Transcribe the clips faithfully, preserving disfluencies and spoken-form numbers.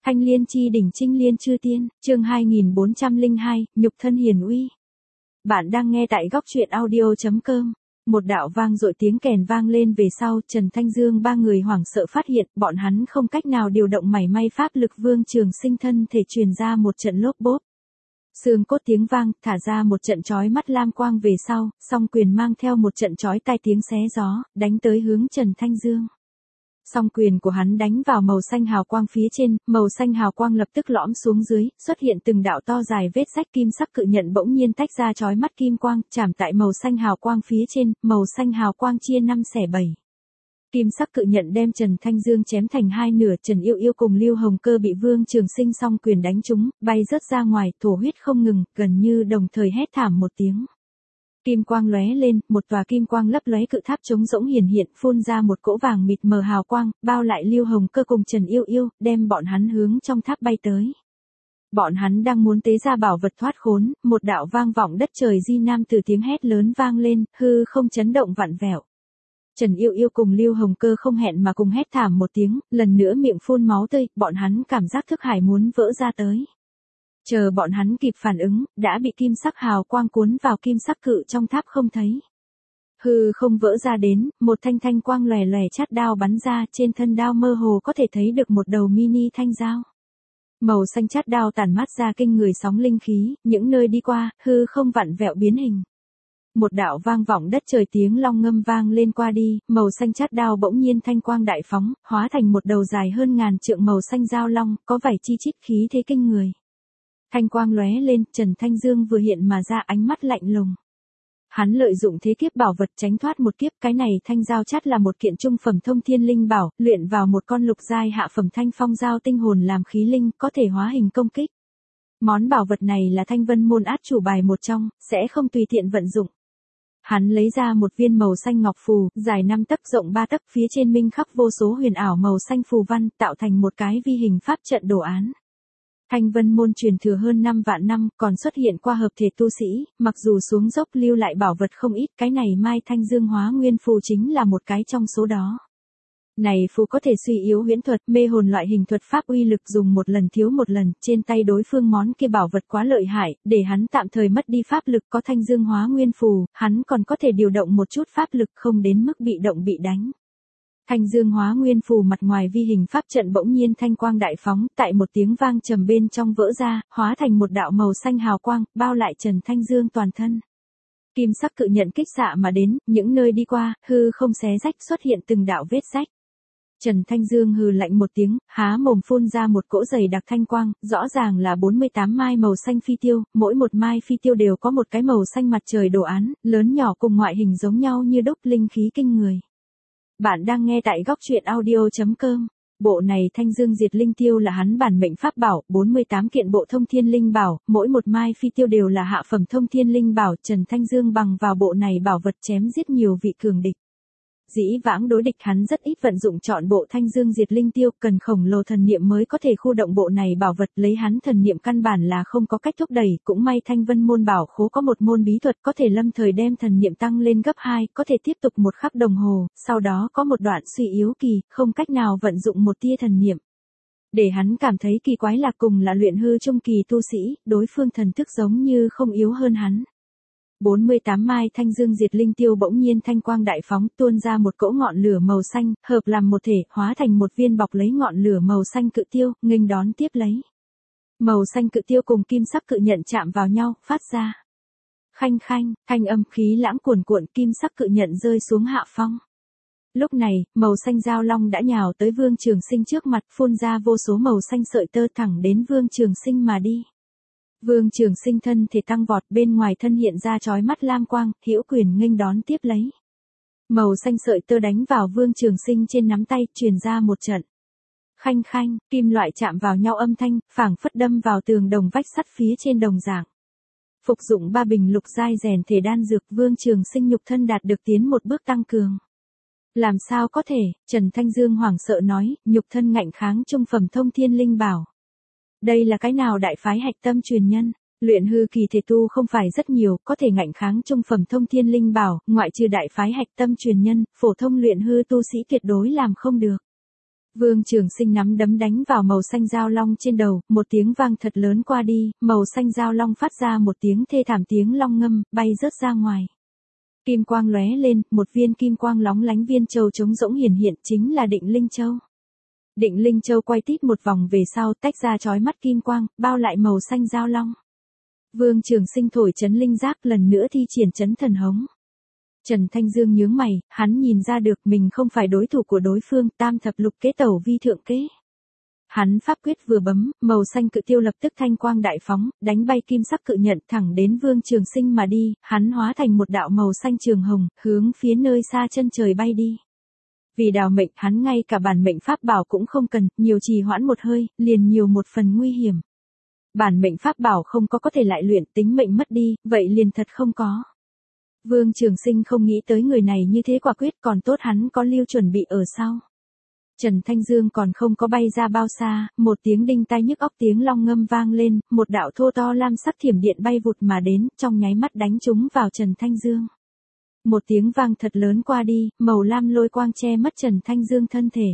Thanh liên chi đỉnh trinh liên chư tiên, chương hai nghìn bốn trăm lẻ hai, nhục thân hiền uy. Bạn đang nghe tại góc truyện audio chấm com. Một đạo vang dội tiếng kèn vang lên về sau, Trần Thanh Dương ba người hoảng sợ phát hiện, bọn hắn không cách nào điều động mảy may pháp lực. Vương Trường Sinh thân thể truyền ra một trận lốp bốp. Xương cốt tiếng vang, thả ra một trận chói mắt lam quang về sau, song quyền mang theo một trận chói tai tiếng xé gió, đánh tới hướng Trần Thanh Dương. Song quyền của hắn đánh vào màu xanh hào quang phía trên, màu xanh hào quang lập tức lõm xuống dưới, xuất hiện từng đạo to dài vết rách. Kim sắc cự nhận bỗng nhiên tách ra chói mắt kim quang, chạm tại màu xanh hào quang phía trên, màu xanh hào quang chia năm xẻ bảy. Kim sắc cự nhận đem Trần Thanh Dương chém thành hai nửa. Trần Yêu Yêu cùng Lưu Hồng Cơ bị Vương Trường Sinh song quyền đánh trúng, bay rớt ra ngoài, thổ huyết không ngừng, gần như đồng thời hét thảm một tiếng. Kim quang lóe lên, một tòa kim quang lấp lóe cự tháp trống rỗng hiển hiện, phun ra một cỗ vàng mịt mờ hào quang, bao lại Lưu Hồng Cơ cùng Trần Yêu Yêu, đem bọn hắn hướng trong tháp bay tới. Bọn hắn đang muốn tế ra bảo vật thoát khốn, một đạo vang vọng đất trời di nam từ tiếng hét lớn vang lên, hư không chấn động vặn vẹo. Trần Yêu Yêu cùng Lưu Hồng Cơ không hẹn mà cùng hét thảm một tiếng, lần nữa miệng phun máu tươi, bọn hắn cảm giác thức hải muốn vỡ ra tới. Chờ bọn hắn kịp phản ứng, đã bị kim sắc hào quang cuốn vào kim sắc cự trong tháp không thấy. Hư không vỡ ra đến, một thanh thanh quang lòe lòe chát đao bắn ra, trên thân đao mơ hồ có thể thấy được một đầu mini thanh dao. Màu xanh chát đao tản mát ra kinh người sóng linh khí, những nơi đi qua, hư không vặn vẹo biến hình. Một đạo vang vọng đất trời tiếng long ngâm vang lên qua đi, màu xanh chát đao bỗng nhiên thanh quang đại phóng, hóa thành một đầu dài hơn ngàn trượng màu xanh dao long, có vảy chi chít khí thế kinh người. Thanh quang lóe lên, Trần Thanh Dương vừa hiện mà ra, ánh mắt lạnh lùng. Hắn lợi dụng thế kiếp bảo vật tránh thoát một kiếp. Cái này thanh dao chát là một kiện trung phẩm thông thiên linh bảo, luyện vào một con lục giai hạ phẩm thanh phong dao tinh hồn làm khí linh, có thể hóa hình công kích. Món bảo vật này là Thanh Vân môn át chủ bài một trong, sẽ không tùy tiện vận dụng. Hắn lấy ra một viên màu xanh ngọc phù, dài năm tấc rộng ba tấc, phía trên minh khắc vô số huyền ảo màu xanh phù văn, tạo thành một cái vi hình pháp trận đồ án. Thanh Vân môn truyền thừa hơn năm vạn năm, còn xuất hiện qua hợp thể tu sĩ, mặc dù xuống dốc lưu lại bảo vật không ít, cái này Mai Thanh Dương Hóa Nguyên phù chính là một cái trong số đó. Này phù có thể suy yếu huyễn thuật, mê hồn loại hình thuật pháp, uy lực dùng một lần thiếu một lần, trên tay đối phương món kia bảo vật quá lợi hại, để hắn tạm thời mất đi pháp lực. Có Thanh Dương Hóa Nguyên phù, hắn còn có thể điều động một chút pháp lực, không đến mức bị động bị đánh. Thanh Dương Hóa Nguyên phù mặt ngoài vi hình pháp trận bỗng nhiên thanh quang đại phóng, tại một tiếng vang trầm bên trong vỡ ra, hóa thành một đạo màu xanh hào quang, bao lại Trần Thanh Dương toàn thân. Kim sắc cự nhận kích xạ mà đến, những nơi đi qua, hư không xé rách, xuất hiện từng đạo vết rách. Trần Thanh Dương hừ lạnh một tiếng, há mồm phun ra một cỗ dày đặc thanh quang, rõ ràng là bốn mươi tám mai màu xanh phi tiêu, mỗi một mai phi tiêu đều có một cái màu xanh mặt trời đồ án, lớn nhỏ cùng ngoại hình giống nhau như đúc, linh khí kinh người. Bạn đang nghe tại góc truyện audio chấm com. Bộ này Thanh Dương Diệt Linh Tiêu là hắn bản mệnh pháp bảo, bốn mươi tám kiện bộ thông thiên linh bảo, mỗi một mai phi tiêu đều là hạ phẩm thông thiên linh bảo. Trần Thanh Dương bằng vào bộ này bảo vật chém giết nhiều vị cường địch. Dĩ vãng đối địch hắn rất ít vận dụng chọn bộ Thanh Dương Diệt Linh Tiêu, cần khổng lồ thần niệm mới có thể khu động bộ này bảo vật, lấy hắn thần niệm căn bản là không có cách thúc đẩy. Cũng may Thanh Vân môn bảo khố có một môn bí thuật có thể lâm thời đem thần niệm tăng lên gấp hai, có thể tiếp tục một khắc đồng hồ, sau đó có một đoạn suy yếu kỳ, không cách nào vận dụng một tia thần niệm. Để hắn cảm thấy kỳ quái là cùng là luyện hư trung kỳ tu sĩ, đối phương thần thức giống như không yếu hơn hắn. bốn mươi tám mai Thanh Dương Diệt Linh Tiêu bỗng nhiên thanh quang đại phóng, tuôn ra một cỗ ngọn lửa màu xanh, hợp làm một thể, hóa thành một viên bọc lấy ngọn lửa màu xanh cự tiêu, nghênh đón tiếp lấy. Màu xanh cự tiêu cùng kim sắc cự nhận chạm vào nhau, phát ra khanh khanh, thanh âm khí lãng cuồn cuộn, kim sắc cự nhận rơi xuống hạ phong. Lúc này, màu xanh dao long đã nhào tới Vương Trường Sinh trước mặt, phun ra vô số màu xanh sợi tơ thẳng đến Vương Trường Sinh mà đi. Vương Trường Sinh thân thể tăng vọt, bên ngoài thân hiện ra chói mắt lam quang, hữu quyền nghênh đón tiếp lấy. Màu xanh sợi tơ đánh vào Vương Trường Sinh trên nắm tay, truyền ra một trận khanh khanh, kim loại chạm vào nhau âm thanh, phảng phất đâm vào tường đồng vách sắt phía trên đồng dạng. Phục dụng ba bình lục giai rèn thể đan dược, Vương Trường Sinh nhục thân đạt được tiến một bước tăng cường. Làm sao có thể? Trần Thanh Dương hoảng sợ nói, nhục thân ngạnh kháng trung phẩm thông thiên linh bảo. Đây là cái nào đại phái hạch tâm truyền nhân? Luyện hư kỳ thể tu không phải rất nhiều, có thể ngạnh kháng trung phẩm thông thiên linh bảo, ngoại trừ đại phái hạch tâm truyền nhân, phổ thông luyện hư tu sĩ tuyệt đối làm không được. Vương Trường Sinh nắm đấm đánh vào màu xanh dao long trên đầu, một tiếng vang thật lớn qua đi, màu xanh dao long phát ra một tiếng thê thảm tiếng long ngâm, bay rớt ra ngoài. Kim quang lóe lên, một viên kim quang lóng lánh viên châu trống rỗng hiển hiện chính là Định Linh Châu. Định Linh Châu quay tít một vòng về sau tách ra chói mắt kim quang, bao lại màu xanh dao long. Vương Trường Sinh thổi chấn linh giác lần nữa thi triển chấn thần hống. Trần Thanh Dương nhướng mày, hắn nhìn ra được mình không phải đối thủ của đối phương, tam thập lục kế tẩu vi thượng kế. Hắn pháp quyết vừa bấm, màu xanh cự tiêu lập tức thanh quang đại phóng, đánh bay kim sắc cự nhận thẳng đến Vương Trường Sinh mà đi, hắn hóa thành một đạo màu xanh trường hồng, hướng phía nơi xa chân trời bay đi. Vì đào mệnh, hắn ngay cả bản mệnh pháp bảo cũng không cần, nhiều trì hoãn một hơi, liền nhiều một phần nguy hiểm. Bản mệnh pháp bảo không có có thể lại luyện, tính mệnh mất đi, vậy liền thật không có. Vương Trường Sinh không nghĩ tới người này như thế quả quyết, còn tốt hắn có lưu chuẩn bị ở sau. Trần Thanh Dương còn không có bay ra bao xa, một tiếng đinh tai nhức óc tiếng long ngâm vang lên, một đạo thô to lam sắc thiểm điện bay vụt mà đến, trong nháy mắt đánh trúng vào Trần Thanh Dương. Một tiếng vang thật lớn qua đi, màu lam lôi quang che mất Trần Thanh Dương thân thể.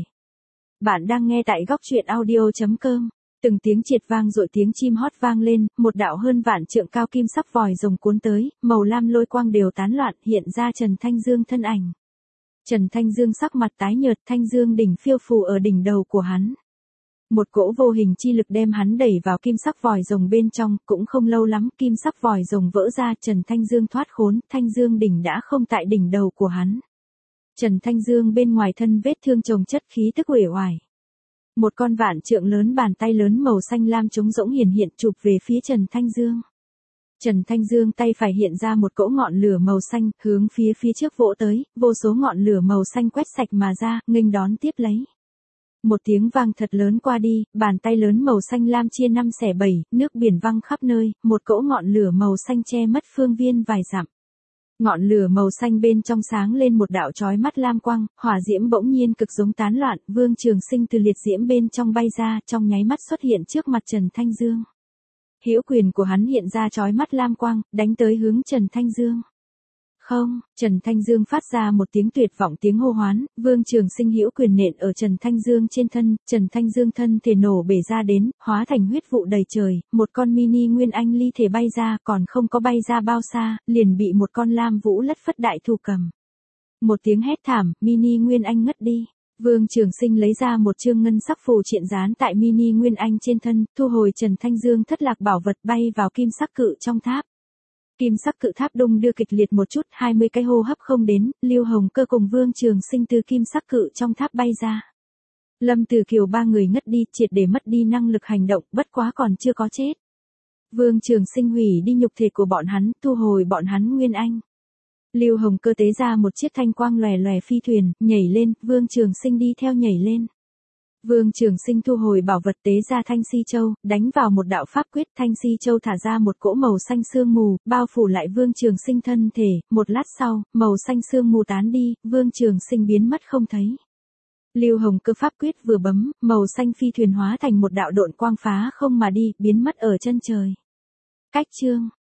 Bạn đang nghe tại góc truyện audio chấm com. Từng tiếng triệt vang rội tiếng chim hót vang lên, một đạo hơn vạn trượng cao kim sắc vòi rồng cuốn tới, màu lam lôi quang đều tán loạn, hiện ra Trần Thanh Dương thân ảnh. Trần Thanh Dương sắc mặt tái nhợt, Thanh Dương đỉnh phiêu phù ở đỉnh đầu của hắn. Một cỗ vô hình chi lực đem hắn đẩy vào kim sắc vòi rồng bên trong, cũng không lâu lắm, kim sắc vòi rồng vỡ ra, Trần Thanh Dương thoát khốn, Thanh Dương đỉnh đã không tại đỉnh đầu của hắn. Trần Thanh Dương bên ngoài thân vết thương chồng chất khí tức uể oải. Một con vạn trượng lớn bàn tay lớn màu xanh lam trống rỗng hiển hiện chụp về phía Trần Thanh Dương. Trần Thanh Dương tay phải hiện ra một cỗ ngọn lửa màu xanh, hướng phía phía trước vỗ tới, vô số ngọn lửa màu xanh quét sạch mà ra, nghênh đón tiếp lấy. Một tiếng vang thật lớn qua đi, bàn tay lớn màu xanh lam chia năm xẻ bảy, nước biển văng khắp nơi, một cỗ ngọn lửa màu xanh che mất phương viên vài dặm. Ngọn lửa màu xanh bên trong sáng lên một đạo chói mắt lam quang, hỏa diễm bỗng nhiên cực giống tán loạn, Vương Trường Sinh từ liệt diễm bên trong bay ra, trong nháy mắt xuất hiện trước mặt Trần Thanh Dương. Hữu quyền của hắn hiện ra chói mắt lam quang, đánh tới hướng Trần Thanh Dương. Không, Trần Thanh Dương phát ra một tiếng tuyệt vọng tiếng hô hoán, Vương Trường Sinh hữu quyền nện ở Trần Thanh Dương trên thân, Trần Thanh Dương thân thể nổ bể ra đến, hóa thành huyết vụ đầy trời, một con mini nguyên anh ly thể bay ra, còn không có bay ra bao xa, liền bị một con lam vũ lất phất đại thù cầm. Một tiếng hét thảm, mini nguyên anh ngất đi. Vương Trường Sinh lấy ra một chương ngân sắc phù triện dán tại mini nguyên anh trên thân, thu hồi Trần Thanh Dương thất lạc bảo vật bay vào kim sắc cự trong tháp. Kim sắc cự tháp đung đưa kịch liệt một chút, hai mươi cái hô hấp không đến, Lưu Hồng Cơ cùng Vương Trường Sinh từ kim sắc cự trong tháp bay ra. Lâm Từ Kiều ba người ngất đi, triệt để mất đi năng lực hành động, bất quá còn chưa có chết. Vương Trường Sinh hủy đi nhục thể của bọn hắn, thu hồi bọn hắn nguyên anh. Lưu Hồng Cơ tế ra một chiếc thanh quang lòe lòe phi thuyền, nhảy lên, Vương Trường Sinh đi theo nhảy lên. Vương Trường Sinh thu hồi bảo vật tế ra Thanh Si Châu, đánh vào một đạo pháp quyết, Thanh Si Châu thả ra một cỗ màu xanh sương mù, bao phủ lại Vương Trường Sinh thân thể, một lát sau, màu xanh sương mù tán đi, Vương Trường Sinh biến mất không thấy. Lưu Hồng Cơ pháp quyết vừa bấm, màu xanh phi thuyền hóa thành một đạo độn quang phá không mà đi, biến mất ở chân trời. Cách chương